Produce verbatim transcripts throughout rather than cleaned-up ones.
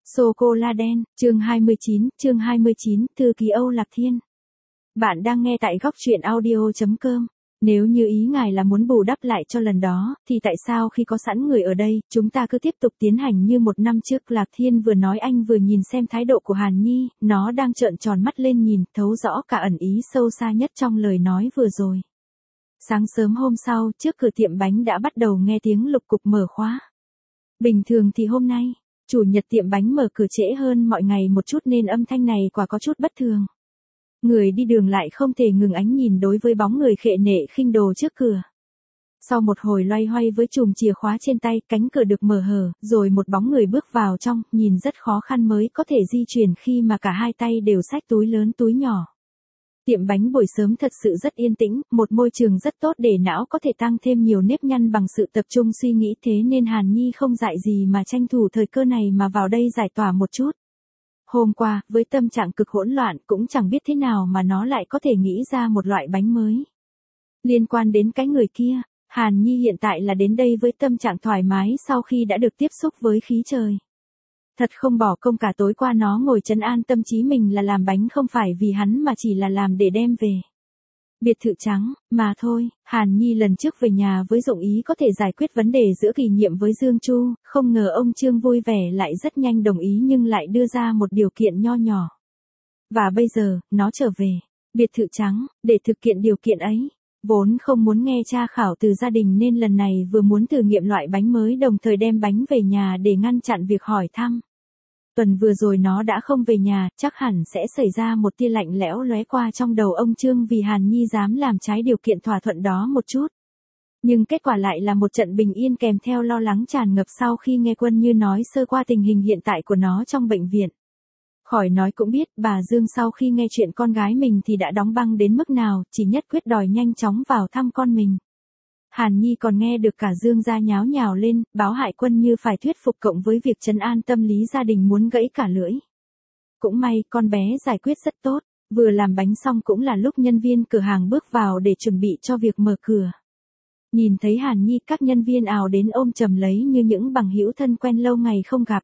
Sô-cô-la đen, chương hai mươi chín, chương hai mươi chín, thư ký Âu Lạc Thiên. Bạn đang nghe tại góc truyện audio chấm com. Nếu như ý ngài là muốn bù đắp lại cho lần đó, thì tại sao khi có sẵn người ở đây, chúng ta cứ tiếp tục tiến hành như một năm trước? Lạc Thiên vừa nói anh vừa nhìn xem thái độ của Hàn Nhi, nó đang trợn tròn mắt lên nhìn, thấu rõ cả ẩn ý sâu xa nhất trong lời nói vừa rồi. Sáng sớm hôm sau, trước cửa tiệm bánh đã bắt đầu nghe tiếng lục cục mở khóa. Bình thường thì hôm nay, chủ nhật tiệm bánh mở cửa trễ hơn mọi ngày một chút nên âm thanh này quả có chút bất thường. Người đi đường lại không thể ngừng ánh nhìn đối với bóng người khệ nệ khinh đồ trước cửa. Sau một hồi loay hoay với chùm chìa khóa trên tay, cánh cửa được mở hở, rồi một bóng người bước vào trong, nhìn rất khó khăn mới có thể di chuyển khi mà cả hai tay đều xách túi lớn túi nhỏ. Tiệm bánh buổi sớm thật sự rất yên tĩnh, một môi trường rất tốt để não có thể tăng thêm nhiều nếp nhăn bằng sự tập trung suy nghĩ, thế nên Hàn Nhi không dại gì mà tranh thủ thời cơ này mà vào đây giải tỏa một chút. Hôm qua, với tâm trạng cực hỗn loạn cũng chẳng biết thế nào mà nó lại có thể nghĩ ra một loại bánh mới. Liên quan đến cái người kia, Hàn Nhi hiện tại là đến đây với tâm trạng thoải mái sau khi đã được tiếp xúc với khí trời. Thật không bỏ công cả tối qua nó ngồi trấn an tâm trí mình là làm bánh không phải vì hắn mà chỉ là làm để đem về biệt thự trắng, mà thôi. Hàn Nhi lần trước về nhà với dụng ý có thể giải quyết vấn đề giữa Kỳ Nhiệm với Dương Chu, không ngờ ông Trương vui vẻ lại rất nhanh đồng ý nhưng lại đưa ra một điều kiện nho nhỏ. Và bây giờ, nó trở về biệt thự trắng, để thực hiện điều kiện ấy. Vốn không muốn nghe tra khảo từ gia đình nên lần này vừa muốn thử nghiệm loại bánh mới đồng thời đem bánh về nhà để ngăn chặn việc hỏi thăm. Tuần vừa rồi nó đã không về nhà, chắc hẳn sẽ xảy ra một tia lạnh lẽo lóe qua trong đầu ông Trương vì Hàn Nhi dám làm trái điều kiện thỏa thuận đó một chút. Nhưng kết quả lại là một trận bình yên kèm theo lo lắng tràn ngập sau khi nghe Quân Như nói sơ qua tình hình hiện tại của nó trong bệnh viện. Khỏi nói cũng biết, bà Dương sau khi nghe chuyện con gái mình thì đã đóng băng đến mức nào, chỉ nhất quyết đòi nhanh chóng vào thăm con mình. Hàn Nhi còn nghe được cả Dương gia nháo nhào lên, báo hại Quân Như phải thuyết phục cộng với việc trấn an tâm lý gia đình muốn gãy cả lưỡi. Cũng may, con bé giải quyết rất tốt, vừa làm bánh xong cũng là lúc nhân viên cửa hàng bước vào để chuẩn bị cho việc mở cửa. Nhìn thấy Hàn Nhi, các nhân viên ào đến ôm chầm lấy như những bằng hữu thân quen lâu ngày không gặp.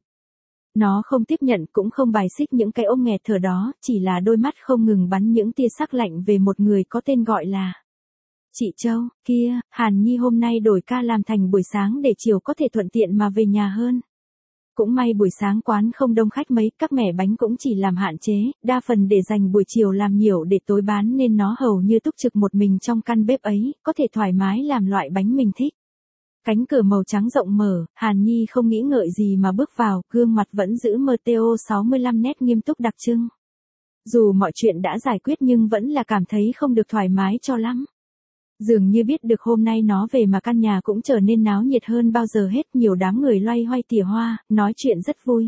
Nó không tiếp nhận cũng không bài xích những cái ôm nghẹt thở đó, chỉ là đôi mắt không ngừng bắn những tia sắc lạnh về một người có tên gọi là chị Châu. Kia, Hàn Nhi hôm nay đổi ca làm thành buổi sáng để chiều có thể thuận tiện mà về nhà hơn. Cũng may buổi sáng quán không đông khách mấy, các mẻ bánh cũng chỉ làm hạn chế, đa phần để dành buổi chiều làm nhiều để tối bán nên nó hầu như túc trực một mình trong căn bếp ấy, có thể thoải mái làm loại bánh mình thích. Cánh cửa màu trắng rộng mở, Hàn Nhi không nghĩ ngợi gì mà bước vào, gương mặt vẫn giữ em tê o sáu mươi lăm nét nghiêm túc đặc trưng. Dù mọi chuyện đã giải quyết nhưng vẫn là cảm thấy không được thoải mái cho lắm. Dường như biết được hôm nay nó về mà căn nhà cũng trở nên náo nhiệt hơn bao giờ hết, nhiều đám người loay hoay tỉa hoa, nói chuyện rất vui.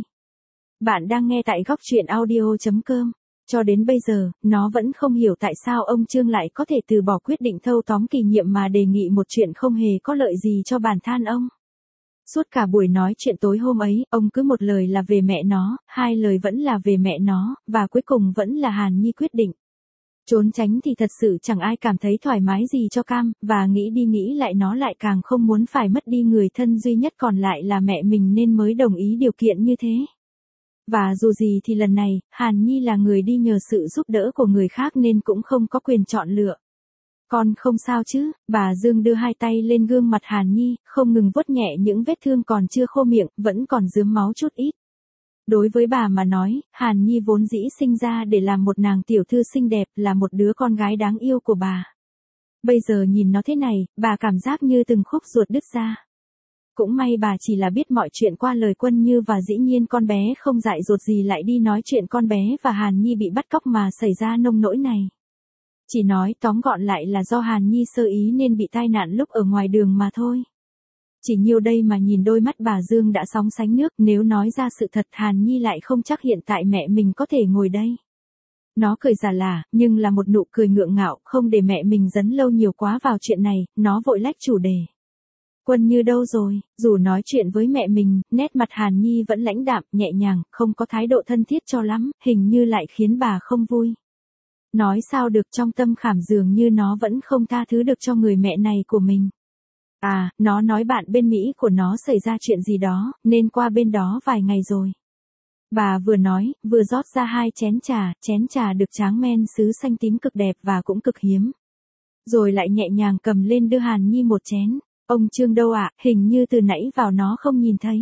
Bạn đang nghe tại góc truyện audio chấm com. Cho đến bây giờ, nó vẫn không hiểu tại sao ông Trương lại có thể từ bỏ quyết định thâu tóm Kỳ Nhiệm mà đề nghị một chuyện không hề có lợi gì cho bản thân ông. Suốt cả buổi nói chuyện tối hôm ấy, ông cứ một lời là về mẹ nó, hai lời vẫn là về mẹ nó, và cuối cùng vẫn là Hàn Nhi quyết định. Trốn tránh thì thật sự chẳng ai cảm thấy thoải mái gì cho cam, và nghĩ đi nghĩ lại nó lại càng không muốn phải mất đi người thân duy nhất còn lại là mẹ mình nên mới đồng ý điều kiện như thế. Và dù gì thì lần này, Hàn Nhi là người đi nhờ sự giúp đỡ của người khác nên cũng không có quyền chọn lựa. Con không sao chứ? Bà Dương đưa hai tay lên gương mặt Hàn Nhi, không ngừng vuốt nhẹ những vết thương còn chưa khô miệng, vẫn còn rướm máu chút ít. Đối với bà mà nói, Hàn Nhi vốn dĩ sinh ra để làm một nàng tiểu thư xinh đẹp, là một đứa con gái đáng yêu của bà. Bây giờ nhìn nó thế này, bà cảm giác như từng khúc ruột đứt ra. Cũng may bà chỉ là biết mọi chuyện qua lời Quân Như và dĩ nhiên con bé không dại dột gì lại đi nói chuyện con bé và Hàn Nhi bị bắt cóc mà xảy ra nông nỗi này. Chỉ nói tóm gọn lại là do Hàn Nhi sơ ý nên bị tai nạn lúc ở ngoài đường mà thôi. Chỉ nhiêu đây mà nhìn đôi mắt bà Dương đã sóng sánh nước, nếu nói ra sự thật Hàn Nhi lại không chắc hiện tại mẹ mình có thể ngồi đây. Nó cười giả lả, nhưng là một nụ cười ngượng ngạo, không để mẹ mình dấn lâu nhiều quá vào chuyện này, nó vội lách chủ đề. Quân Như đâu rồi? Dù nói chuyện với mẹ mình, nét mặt Hàn Nhi vẫn lãnh đạm, nhẹ nhàng, không có thái độ thân thiết cho lắm, hình như lại khiến bà không vui. Nói sao được, trong tâm khảm dường như nó vẫn không tha thứ được cho người mẹ này của mình. À, nó nói bạn bên Mỹ của nó xảy ra chuyện gì đó, nên qua bên đó vài ngày rồi. Bà vừa nói, vừa rót ra hai chén trà, chén trà được tráng men sứ xanh tím cực đẹp và cũng cực hiếm. Rồi lại nhẹ nhàng cầm lên đưa Hàn Nhi một chén. Ông Trương đâu ạ, hình như từ nãy vào nó không nhìn thấy.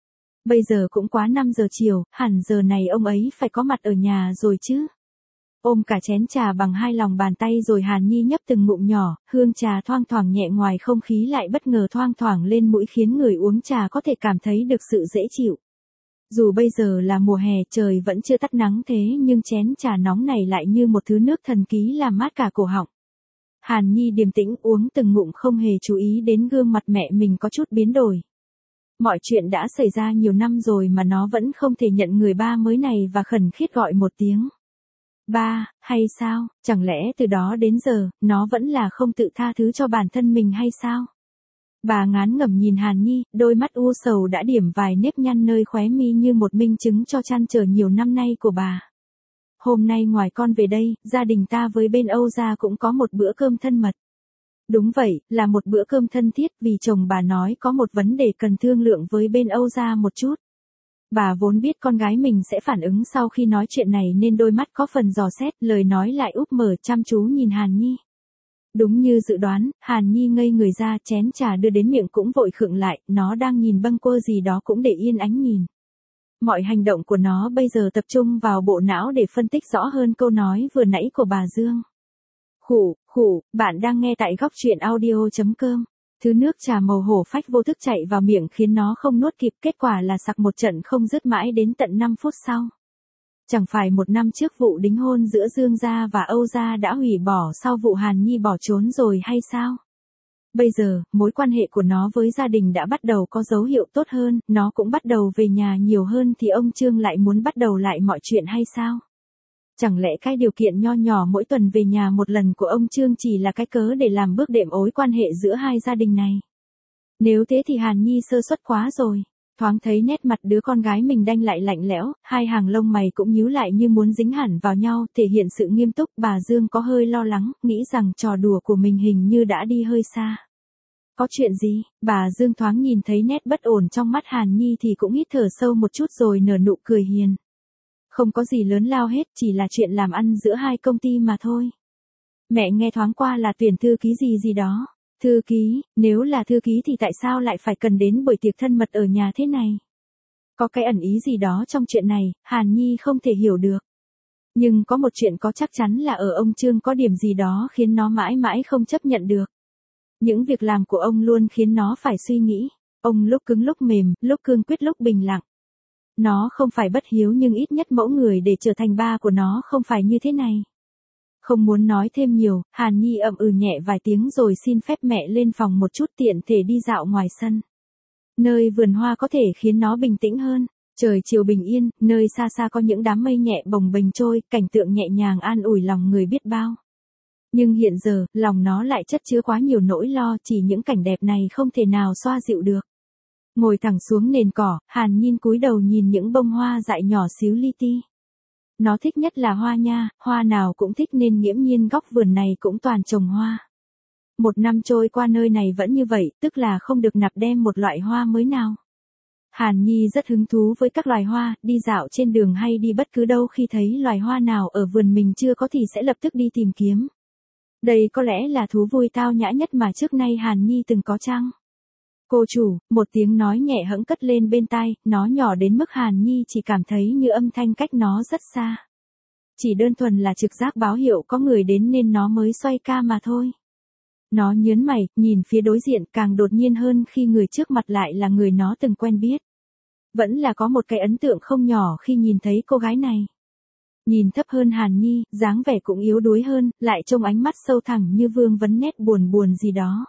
Bây giờ cũng quá năm giờ chiều, hẳn giờ này ông ấy phải có mặt ở nhà rồi chứ. Ôm cả chén trà bằng hai lòng bàn tay rồi Hàn Nhi nhấp từng ngụm nhỏ, hương trà thoang thoảng nhẹ ngoài không khí lại bất ngờ thoang thoảng lên mũi khiến người uống trà có thể cảm thấy được sự dễ chịu. Dù bây giờ là mùa hè trời vẫn chưa tắt nắng thế nhưng chén trà nóng này lại như một thứ nước thần ký làm mát cả cổ họng. Hàn Nhi điềm tĩnh uống từng ngụm không hề chú ý đến gương mặt mẹ mình có chút biến đổi. Mọi chuyện đã xảy ra nhiều năm rồi mà nó vẫn không thể nhận người ba mới này và khẩn khiết gọi một tiếng. Ba, hay sao, chẳng lẽ từ đó đến giờ, nó vẫn là không tự tha thứ cho bản thân mình hay sao? Bà ngán ngẩm nhìn Hàn Nhi, đôi mắt u sầu đã điểm vài nếp nhăn nơi khóe mi như một minh chứng cho trăn trở nhiều năm nay của bà. Hôm nay ngoài con về đây, gia đình ta với bên Âu gia cũng có một bữa cơm thân mật. Đúng vậy, là một bữa cơm thân thiết vì chồng bà nói có một vấn đề cần thương lượng với bên Âu gia một chút. Bà vốn biết con gái mình sẽ phản ứng sau khi nói chuyện này nên đôi mắt có phần dò xét, lời nói lại úp mở chăm chú nhìn Hàn Nhi. Đúng như dự đoán, Hàn Nhi ngây người ra, chén trà đưa đến miệng cũng vội khựng lại, nó đang nhìn bâng quơ gì đó cũng để yên ánh nhìn. Mọi hành động của nó bây giờ tập trung vào bộ não để phân tích rõ hơn câu nói vừa nãy của bà Dương. Khủ, khủ, bạn đang nghe tại góc truyện audio chấm com. Thứ nước trà màu hổ phách vô thức chạy vào miệng khiến nó không nuốt kịp, kết quả là sặc một trận không dứt mãi đến tận năm phút sau. Chẳng phải một năm trước vụ đính hôn giữa Dương gia và Âu gia đã hủy bỏ sau vụ Hàn Nhi bỏ trốn rồi hay sao? Bây giờ, mối quan hệ của nó với gia đình đã bắt đầu có dấu hiệu tốt hơn, nó cũng bắt đầu về nhà nhiều hơn thì ông Trương lại muốn bắt đầu lại mọi chuyện hay sao? Chẳng lẽ cái điều kiện nho nhỏ mỗi tuần về nhà một lần của ông Trương chỉ là cái cớ để làm bước đệm ối quan hệ giữa hai gia đình này? Nếu thế thì Hàn Nhi sơ suất quá rồi. Thoáng thấy nét mặt đứa con gái mình đanh lại lạnh lẽo, hai hàng lông mày cũng nhíu lại như muốn dính hẳn vào nhau, thể hiện sự nghiêm túc. Bà Dương có hơi lo lắng, nghĩ rằng trò đùa của mình hình như đã đi hơi xa. Có chuyện gì? Bà Dương thoáng nhìn thấy nét bất ổn trong mắt Hàn Nhi thì cũng hít thở sâu một chút rồi nở nụ cười hiền. Không có gì lớn lao hết, chỉ là chuyện làm ăn giữa hai công ty mà thôi. Mẹ nghe thoáng qua là tuyển thư ký gì gì đó. Thư ký, nếu là thư ký thì tại sao lại phải cần đến buổi tiệc thân mật ở nhà thế này? Có cái ẩn ý gì đó trong chuyện này, Hàn Nhi không thể hiểu được. Nhưng có một chuyện có chắc chắn là ở ông Trương có điểm gì đó khiến nó mãi mãi không chấp nhận được. Những việc làm của ông luôn khiến nó phải suy nghĩ. Ông lúc cứng lúc mềm, lúc cương quyết lúc bình lặng. Nó không phải bất hiếu nhưng ít nhất mẫu người để trở thành ba của nó không phải như thế này. Không muốn nói thêm nhiều, Hàn Nhi ậm ừ nhẹ vài tiếng rồi xin phép mẹ lên phòng một chút tiện thể đi dạo ngoài sân. Nơi vườn hoa có thể khiến nó bình tĩnh hơn. Trời chiều bình yên, nơi xa xa có những đám mây nhẹ bồng bềnh trôi, cảnh tượng nhẹ nhàng an ủi lòng người biết bao. Nhưng hiện giờ, lòng nó lại chất chứa quá nhiều nỗi lo, chỉ những cảnh đẹp này không thể nào xoa dịu được. Ngồi thẳng xuống nền cỏ, Hàn Nhi cúi đầu nhìn những bông hoa dại nhỏ xíu li ti. Nó thích nhất là hoa nha, hoa nào cũng thích nên nghiễm nhiên góc vườn này cũng toàn trồng hoa. Một năm trôi qua nơi này vẫn như vậy, tức là không được nạp đem một loại hoa mới nào. Hàn Nhi rất hứng thú với các loài hoa, đi dạo trên đường hay đi bất cứ đâu khi thấy loài hoa nào ở vườn mình chưa có thì sẽ lập tức đi tìm kiếm. Đây có lẽ là thú vui tao nhã nhất mà trước nay Hàn Nhi từng có chăng? Cô chủ, một tiếng nói nhẹ hẫng cất lên bên tai, nó nhỏ đến mức Hàn Nhi chỉ cảm thấy như âm thanh cách nó rất xa. Chỉ đơn thuần là trực giác báo hiệu có người đến nên nó mới xoay ca mà thôi. Nó nhớn mày, nhìn phía đối diện càng đột nhiên hơn khi người trước mặt lại là người nó từng quen biết. Vẫn là có một cái ấn tượng không nhỏ khi nhìn thấy cô gái này. Nhìn thấp hơn Hàn Nhi, dáng vẻ cũng yếu đuối hơn, lại trông ánh mắt sâu thẳm như vương vấn nét buồn buồn gì đó.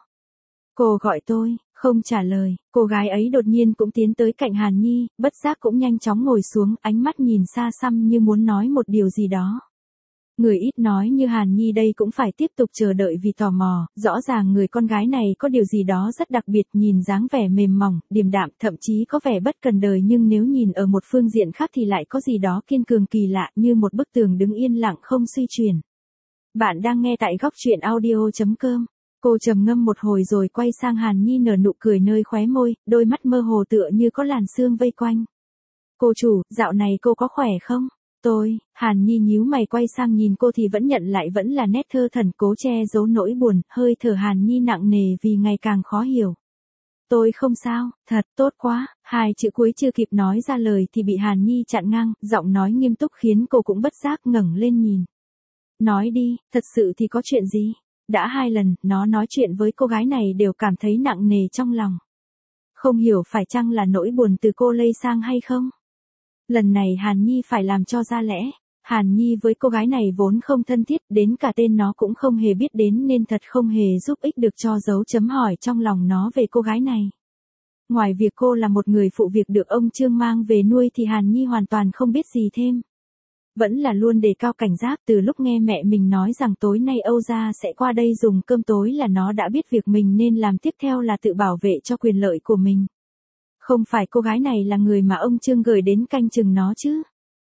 Cô gọi tôi, không trả lời, cô gái ấy đột nhiên cũng tiến tới cạnh Hàn Nhi, bất giác cũng nhanh chóng ngồi xuống, ánh mắt nhìn xa xăm như muốn nói một điều gì đó. Người ít nói như Hàn Nhi đây cũng phải tiếp tục chờ đợi vì tò mò, rõ ràng người con gái này có điều gì đó rất đặc biệt, nhìn dáng vẻ mềm mỏng, điềm đạm, thậm chí có vẻ bất cần đời nhưng nếu nhìn ở một phương diện khác thì lại có gì đó kiên cường kỳ lạ như một bức tường đứng yên lặng không suy chuyển. Bạn đang nghe tại góc truyện audio chấm com. Cô trầm ngâm một hồi rồi quay sang Hàn Nhi nở nụ cười nơi khóe môi, đôi mắt mơ hồ tựa như có làn sương vây quanh. Cô chủ, dạo này cô có khỏe không? Tôi, Hàn Nhi nhíu mày quay sang nhìn cô thì vẫn nhận lại vẫn là nét thơ thẩn cố che giấu nỗi buồn, hơi thở Hàn Nhi nặng nề vì ngày càng khó hiểu. Tôi không sao, thật tốt quá, hai chữ cuối chưa kịp nói ra lời thì bị Hàn Nhi chặn ngang, giọng nói nghiêm túc khiến cô cũng bất giác ngẩng lên nhìn. Nói đi, thật sự thì có chuyện gì? Đã hai lần, nó nói chuyện với cô gái này đều cảm thấy nặng nề trong lòng. Không hiểu phải chăng là nỗi buồn từ cô lây sang hay không? Lần này Hàn Nhi phải làm cho ra lẽ. Hàn Nhi với cô gái này vốn không thân thiết, đến cả tên nó cũng không hề biết đến nên thật không hề giúp ích được cho dấu chấm hỏi trong lòng nó về cô gái này. Ngoài việc cô là một người phụ việc được ông Trương mang về nuôi thì Hàn Nhi hoàn toàn không biết gì thêm. Vẫn là luôn đề cao cảnh giác, từ lúc nghe mẹ mình nói rằng tối nay Âu Gia sẽ qua đây dùng cơm tối là nó đã biết việc mình nên làm tiếp theo là tự bảo vệ cho quyền lợi của mình. Không phải cô gái này là người mà ông Trương gửi đến canh chừng nó chứ.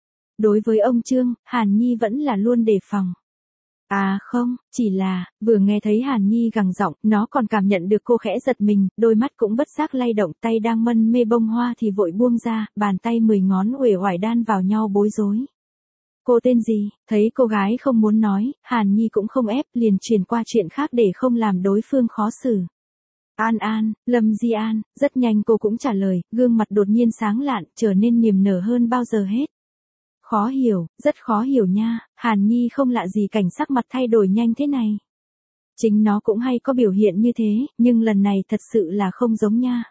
Đối với ông Trương, Hàn Nhi vẫn là luôn đề phòng. À không, chỉ là, vừa nghe thấy Hàn Nhi gằn giọng, nó còn cảm nhận được cô khẽ giật mình, đôi mắt cũng bất giác lay động, tay đang mân mê bông hoa thì vội buông ra, bàn tay mười ngón uể oải đan vào nhau bối rối. Cô tên gì? Thấy cô gái không muốn nói, Hàn Nhi cũng không ép, liền chuyển qua chuyện khác để không làm đối phương khó xử. An An, Lâm Di An, rất nhanh cô cũng trả lời, gương mặt đột nhiên sáng lạn, trở nên niềm nở hơn bao giờ hết. Khó hiểu, rất khó hiểu nha, Hàn Nhi không lạ gì cảnh sắc mặt thay đổi nhanh thế này. Chính nó cũng hay có biểu hiện như thế, nhưng lần này thật sự là không giống nha.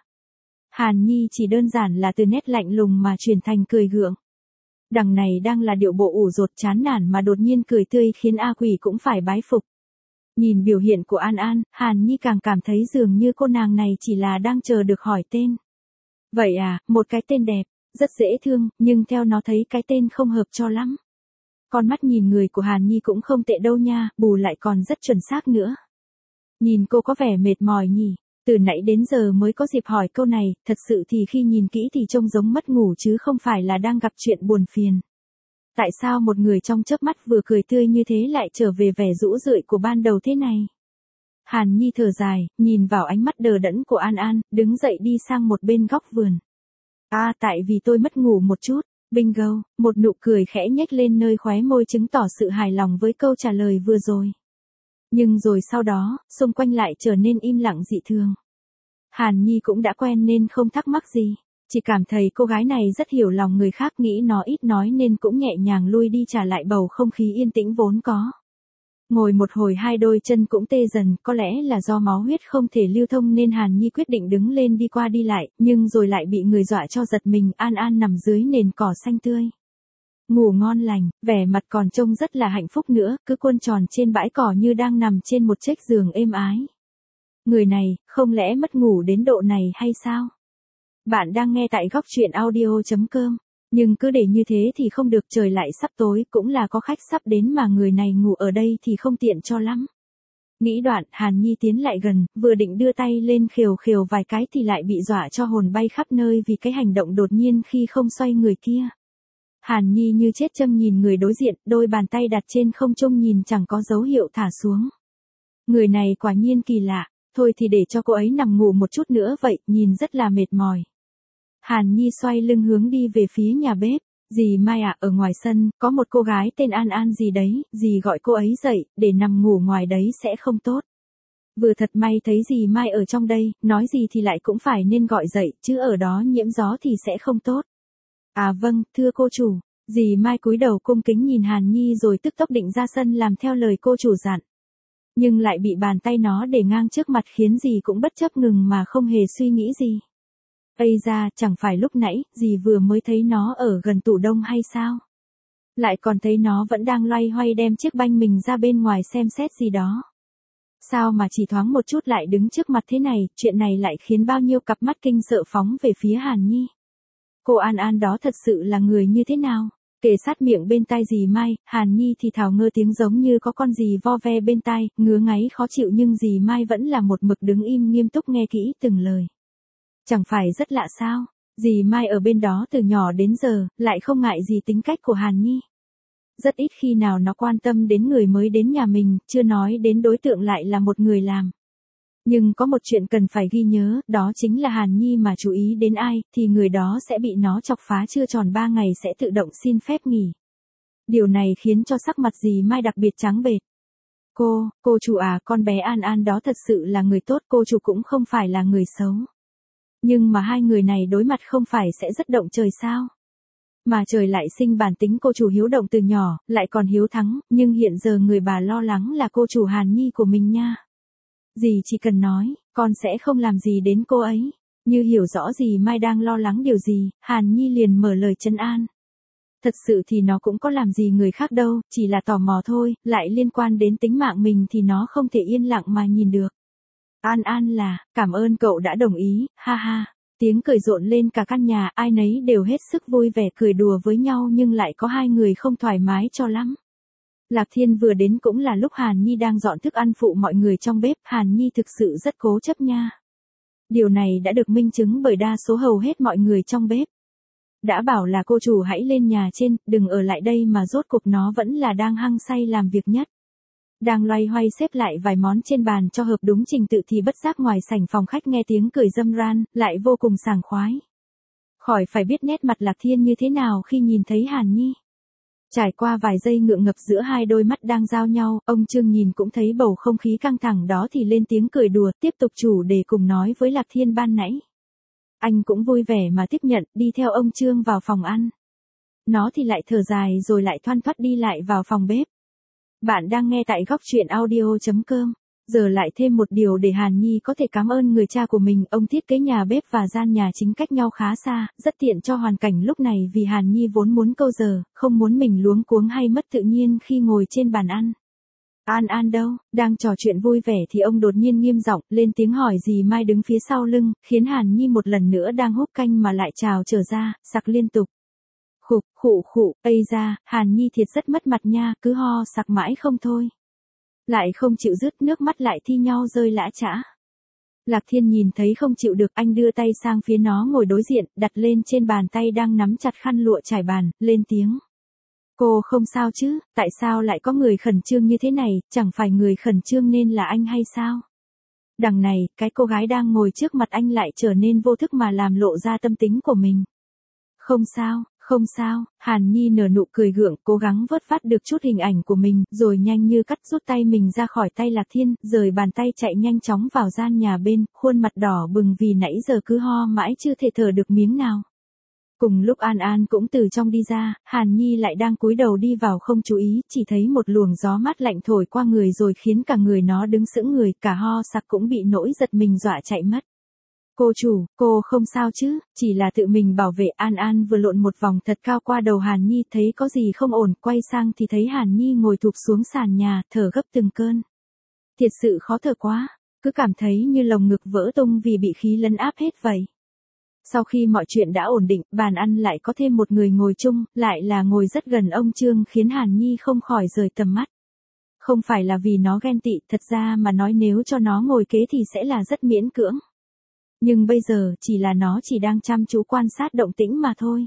Hàn Nhi chỉ đơn giản là từ nét lạnh lùng mà chuyển thành cười gượng. Đằng này đang là điệu bộ ủ rột chán nản mà đột nhiên cười tươi khiến A Quỷ cũng phải bái phục. Nhìn biểu hiện của An An, Hàn Nhi càng cảm thấy dường như cô nàng này chỉ là đang chờ được hỏi tên. Vậy à, một cái tên đẹp, rất dễ thương, nhưng theo nó thấy cái tên không hợp cho lắm. Con mắt nhìn người của Hàn Nhi cũng không tệ đâu nha, bù lại còn rất chuẩn xác nữa. Nhìn cô có vẻ mệt mỏi nhỉ, từ nãy đến giờ mới có dịp hỏi câu này, thật sự thì khi nhìn kỹ thì trông giống mất ngủ chứ không phải là đang gặp chuyện buồn phiền. Tại sao một người trong chớp mắt vừa cười tươi như thế lại trở về vẻ rũ rượi của ban đầu thế này? Hàn Nhi thở dài, nhìn vào ánh mắt đờ đẫn của An An, đứng dậy đi sang một bên góc vườn. À tại vì tôi mất ngủ một chút, bingo, một nụ cười khẽ nhếch lên nơi khóe môi chứng tỏ sự hài lòng với câu trả lời vừa rồi. Nhưng rồi sau đó, xung quanh lại trở nên im lặng dị thường. Hàn Nhi cũng đã quen nên không thắc mắc gì, chỉ cảm thấy cô gái này rất hiểu lòng người khác, nghĩ nó ít nói nên cũng nhẹ nhàng lui đi trả lại bầu không khí yên tĩnh vốn có. Ngồi một hồi hai đôi chân cũng tê dần, có lẽ là do máu huyết không thể lưu thông nên Hàn Nhi quyết định đứng lên đi qua đi lại, nhưng rồi lại bị người dọa cho giật mình. An An nằm dưới nền cỏ xanh tươi. Ngủ ngon lành, vẻ mặt còn trông rất là hạnh phúc nữa, cứ cuộn tròn trên bãi cỏ như đang nằm trên một chiếc giường êm ái. Người này, không lẽ mất ngủ đến độ này hay sao? Bạn đang nghe tại góc truyện audio chấm com. Nhưng cứ để như thế thì không được, trời lại sắp tối, cũng là có khách sắp đến mà người này ngủ ở đây thì không tiện cho lắm. Nghĩ đoạn, Hàn Nhi tiến lại gần, vừa định đưa tay lên khều khều vài cái thì lại bị dọa cho hồn bay khắp nơi vì cái hành động đột nhiên khi không xoay người kia. Hàn Nhi như chết châm nhìn người đối diện, đôi bàn tay đặt trên không trung nhìn chẳng có dấu hiệu thả xuống. Người này quả nhiên kỳ lạ, thôi thì để cho cô ấy nằm ngủ một chút nữa vậy, nhìn rất là mệt mỏi. Hàn Nhi xoay lưng hướng đi về phía nhà bếp. Dì Mai ạ, à, ở ngoài sân, có một cô gái tên An An gì đấy, dì gọi cô ấy dậy, để nằm ngủ ngoài đấy sẽ không tốt. Vừa thật may thấy dì Mai ở trong đây, nói gì thì lại cũng phải nên gọi dậy, chứ ở đó nhiễm gió thì sẽ không tốt. À vâng, thưa cô chủ. Dì Mai cúi đầu cung kính nhìn Hàn Nhi rồi tức tốc định ra sân làm theo lời cô chủ dặn. Nhưng lại bị bàn tay nó để ngang trước mặt khiến dì cũng bất chấp ngừng mà không hề suy nghĩ gì. Ây ra, chẳng phải lúc nãy, dì vừa mới thấy nó ở gần tủ đông hay sao? Lại còn thấy nó vẫn đang loay hoay đem chiếc banh mình ra bên ngoài xem xét gì đó. Sao mà chỉ thoáng một chút lại đứng trước mặt thế này, chuyện này lại khiến bao nhiêu cặp mắt kinh sợ phóng về phía Hàn Nhi. Cô An An đó thật sự là người như thế nào? Kề sát miệng bên tai dì Mai, Hàn Nhi thì thào ngơ tiếng giống như có con gì vo ve bên tai, ngứa ngáy khó chịu nhưng dì Mai vẫn là một mực đứng im nghiêm túc nghe kỹ từng lời. Chẳng phải rất lạ sao? Dì Mai ở bên đó từ nhỏ đến giờ, lại không ngại gì tính cách của Hàn Nhi. Rất ít khi nào nó quan tâm đến người mới đến nhà mình, chưa nói đến đối tượng lại là một người làm. Nhưng có một chuyện cần phải ghi nhớ, đó chính là Hàn Nhi mà chú ý đến ai, thì người đó sẽ bị nó chọc phá, chưa tròn ba ngày sẽ tự động xin phép nghỉ. Điều này khiến cho sắc mặt dì Mai đặc biệt trắng bệch. Cô, cô chủ à, con bé An An đó thật sự là người tốt, cô chủ cũng không phải là người xấu. Nhưng mà hai người này đối mặt không phải sẽ rất động trời sao? Mà trời lại sinh bản tính cô chủ hiếu động từ nhỏ, lại còn hiếu thắng, nhưng hiện giờ người bà lo lắng là cô chủ Hàn Nhi của mình nha. Dì chỉ cần nói, con sẽ không làm gì đến cô ấy. Như hiểu rõ dì Mai đang lo lắng điều gì, Hàn Nhi liền mở lời trấn an. Thật sự thì nó cũng có làm gì người khác đâu, chỉ là tò mò thôi, lại liên quan đến tính mạng mình thì nó không thể yên lặng mà nhìn được. An An là, cảm ơn cậu đã đồng ý, ha ha. Tiếng cười rộn lên cả căn nhà, ai nấy đều hết sức vui vẻ cười đùa với nhau, nhưng lại có hai người không thoải mái cho lắm. Lạc Thiên vừa đến cũng là lúc Hàn Nhi đang dọn thức ăn phụ mọi người trong bếp, Hàn Nhi thực sự rất cố chấp nha. Điều này đã được minh chứng bởi đa số hầu hết mọi người trong bếp. Đã bảo là cô chủ hãy lên nhà trên, đừng ở lại đây mà rốt cuộc nó vẫn là đang hăng say làm việc nhất. Đang loay hoay xếp lại vài món trên bàn cho hợp đúng trình tự thì bất giác ngoài sảnh phòng khách nghe tiếng cười râm ran, lại vô cùng sảng khoái. Khỏi phải biết nét mặt Lạc Thiên như thế nào khi nhìn thấy Hàn Nhi. Trải qua vài giây ngượng ngập giữa hai đôi mắt đang giao nhau, ông Trương nhìn cũng thấy bầu không khí căng thẳng đó thì lên tiếng cười đùa, tiếp tục chủ đề cùng nói với Lạc Thiên ban nãy. Anh cũng vui vẻ mà tiếp nhận, đi theo ông Trương vào phòng ăn. Nó thì lại thở dài rồi lại thoăn thoắt đi lại vào phòng bếp. Bạn đang nghe tại góc truyện audio chấm com. Giờ lại thêm một điều để Hàn Nhi có thể cảm ơn người cha của mình, ông thiết kế nhà bếp và gian nhà chính cách nhau khá xa, rất tiện cho hoàn cảnh lúc này vì Hàn Nhi vốn muốn câu giờ, không muốn mình luống cuống hay mất tự nhiên khi ngồi trên bàn ăn. An An đâu, đang trò chuyện vui vẻ thì ông đột nhiên nghiêm giọng lên tiếng hỏi dì Mai đứng phía sau lưng, khiến Hàn Nhi một lần nữa đang húp canh mà lại trào trở ra, sặc liên tục. Khục, khụ khụ, ây ra, Hàn Nhi thiệt rất mất mặt nha, cứ ho sặc mãi không thôi. Lại không chịu dứt, nước mắt lại thi nhau rơi lã chã. Lạc Thiên nhìn thấy không chịu được, anh đưa tay sang phía nó ngồi đối diện, đặt lên trên bàn tay đang nắm chặt khăn lụa trải bàn, lên tiếng. Cô không sao chứ, tại sao lại có người khẩn trương như thế này, chẳng phải người khẩn trương nên là anh hay sao? Đằng này, cái cô gái đang ngồi trước mặt anh lại trở nên vô thức mà làm lộ ra tâm tính của mình. Không sao, không sao, Hàn Nhi nở nụ cười gượng, cố gắng vớt vát được chút hình ảnh của mình, rồi nhanh như cắt rút tay mình ra khỏi tay Lạc Thiên, rời bàn tay chạy nhanh chóng vào gian nhà bên, khuôn mặt đỏ bừng vì nãy giờ cứ ho mãi chưa thể thở được miếng nào. Cùng lúc An An cũng từ trong đi ra, Hàn Nhi lại đang cúi đầu đi vào không chú ý, chỉ thấy một luồng gió mát lạnh thổi qua người rồi khiến cả người nó đứng sững người, cả ho sặc cũng bị nỗi giật mình dọa chạy mất. Cô chủ, cô không sao chứ, chỉ là tự mình bảo vệ. An An vừa lộn một vòng thật cao qua đầu Hàn Nhi, thấy có gì không ổn, quay sang thì thấy Hàn Nhi ngồi thụp xuống sàn nhà, thở gấp từng cơn. Thiệt sự khó thở quá, cứ cảm thấy như lồng ngực vỡ tung vì bị khí lấn áp hết vậy. Sau khi mọi chuyện đã ổn định, bàn ăn lại có thêm một người ngồi chung, lại là ngồi rất gần ông Trương, khiến Hàn Nhi không khỏi rời tầm mắt. Không phải là vì nó ghen tị, thật ra mà nói nếu cho nó ngồi kế thì sẽ là rất miễn cưỡng. Nhưng bây giờ, chỉ là nó chỉ đang chăm chú quan sát động tĩnh mà thôi.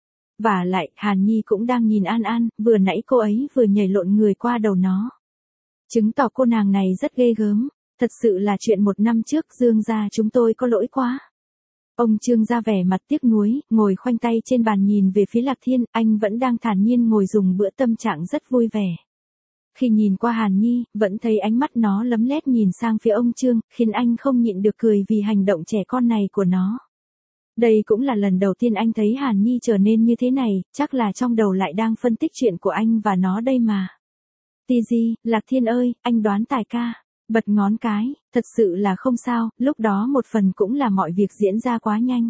Và lại, Hàn Nhi cũng đang nhìn An An, vừa nãy cô ấy vừa nhảy lộn người qua đầu nó. Chứng tỏ cô nàng này rất ghê gớm, thật sự là chuyện một năm trước Dương gia chúng tôi có lỗi quá. Ông Trương ra vẻ mặt tiếc nuối, ngồi khoanh tay trên bàn nhìn về phía Lạc Thiên, anh vẫn đang thản nhiên ngồi dùng bữa, tâm trạng rất vui vẻ. Khi nhìn qua Hàn Nhi, vẫn thấy ánh mắt nó lấm lét nhìn sang phía ông Trương, khiến anh không nhịn được cười vì hành động trẻ con này của nó. Đây cũng là lần đầu tiên anh thấy Hàn Nhi trở nên như thế này, chắc là trong đầu lại đang phân tích chuyện của anh và nó đây mà. Tì gì, Lạc Thiên ơi, anh đoán tài ca. Bật ngón cái, thật sự là không sao, lúc đó một phần cũng là mọi việc diễn ra quá nhanh.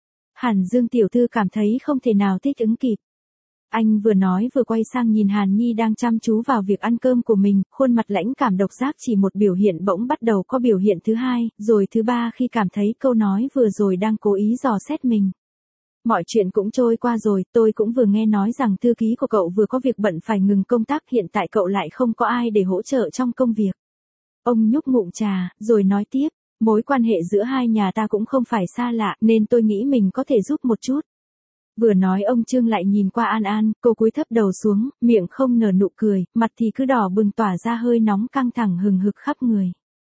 Hàn Dương tiểu thư cảm thấy không thể nào thích ứng kịp. Anh vừa nói vừa quay sang nhìn Hàn Nhi đang chăm chú vào việc ăn cơm của mình, khuôn mặt lãnh cảm độc giác chỉ một biểu hiện bỗng bắt đầu có biểu hiện thứ hai, rồi thứ ba khi cảm thấy câu nói vừa rồi đang cố ý dò xét mình. Mọi chuyện cũng trôi qua rồi, tôi cũng vừa nghe nói rằng thư ký của cậu vừa có việc bận phải ngừng công tác, hiện tại cậu lại không có ai để hỗ trợ trong công việc. Ông nhúc ngụm trà, rồi nói tiếp, mối quan hệ giữa hai nhà ta cũng không phải xa lạ, nên tôi nghĩ mình có thể giúp một chút. Vừa nói ông Trương lại nhìn qua An An, cô cúi thấp đầu xuống, miệng không nở nụ cười, mặt thì cứ đỏ bừng tỏa ra hơi nóng căng thẳng hừng hực khắp người.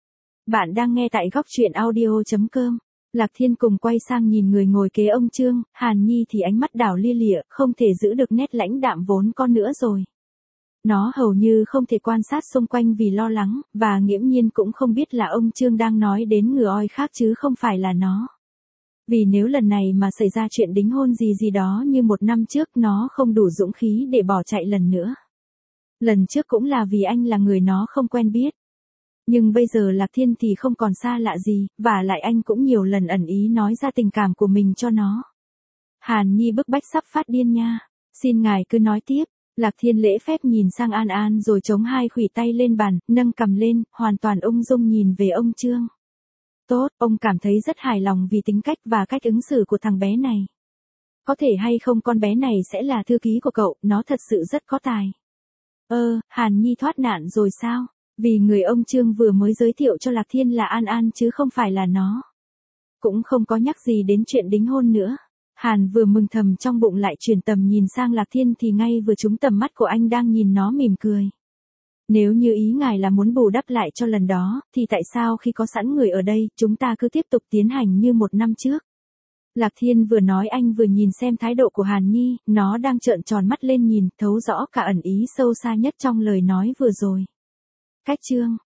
Bạn đang nghe tại góc chuyện audio chấm com. Lạc Thiên cùng quay sang nhìn người ngồi kế ông Trương, Hàn Nhi thì ánh mắt đảo lia lịa, không thể giữ được nét lãnh đạm vốn có nữa rồi. Nó hầu như không thể quan sát xung quanh vì lo lắng, và nghiễm nhiên cũng không biết là ông Trương đang nói đến người oi khác chứ không phải là nó. Vì nếu lần này mà xảy ra chuyện đính hôn gì gì đó như một năm trước, nó không đủ dũng khí để bỏ chạy lần nữa. Lần trước cũng là vì anh là người nó không quen biết. Nhưng bây giờ Lạc Thiên thì không còn xa lạ gì, và lại anh cũng nhiều lần ẩn ý nói ra tình cảm của mình cho nó. Hàn Nhi bức bách sắp phát điên nha. Xin ngài cứ nói tiếp. Lạc Thiên lễ phép nhìn sang An An rồi chống hai khuỷu tay lên bàn, nâng cằm lên, hoàn toàn ung dung nhìn về ông Trương. Tốt, ông cảm thấy rất hài lòng vì tính cách và cách ứng xử của thằng bé này. Có thể hay không con bé này sẽ là thư ký của cậu, nó thật sự rất có tài. Ơ, Hàn Nhi thoát nạn rồi sao? Vì người ông Trương vừa mới giới thiệu cho Lạc Thiên là An An chứ không phải là nó. Cũng không có nhắc gì đến chuyện đính hôn nữa. Hàn vừa mừng thầm trong bụng lại chuyển tầm nhìn sang Lạc Thiên thì ngay vừa trúng tầm mắt của anh đang nhìn nó mỉm cười. Nếu như ý ngài là muốn bù đắp lại cho lần đó, thì tại sao khi có sẵn người ở đây, chúng ta cứ tiếp tục tiến hành như một năm trước? Lạc Thiên vừa nói anh vừa nhìn xem thái độ của Hàn Nhi, nó đang trợn tròn mắt lên nhìn, thấu rõ cả ẩn ý sâu xa nhất trong lời nói vừa rồi. Cách chương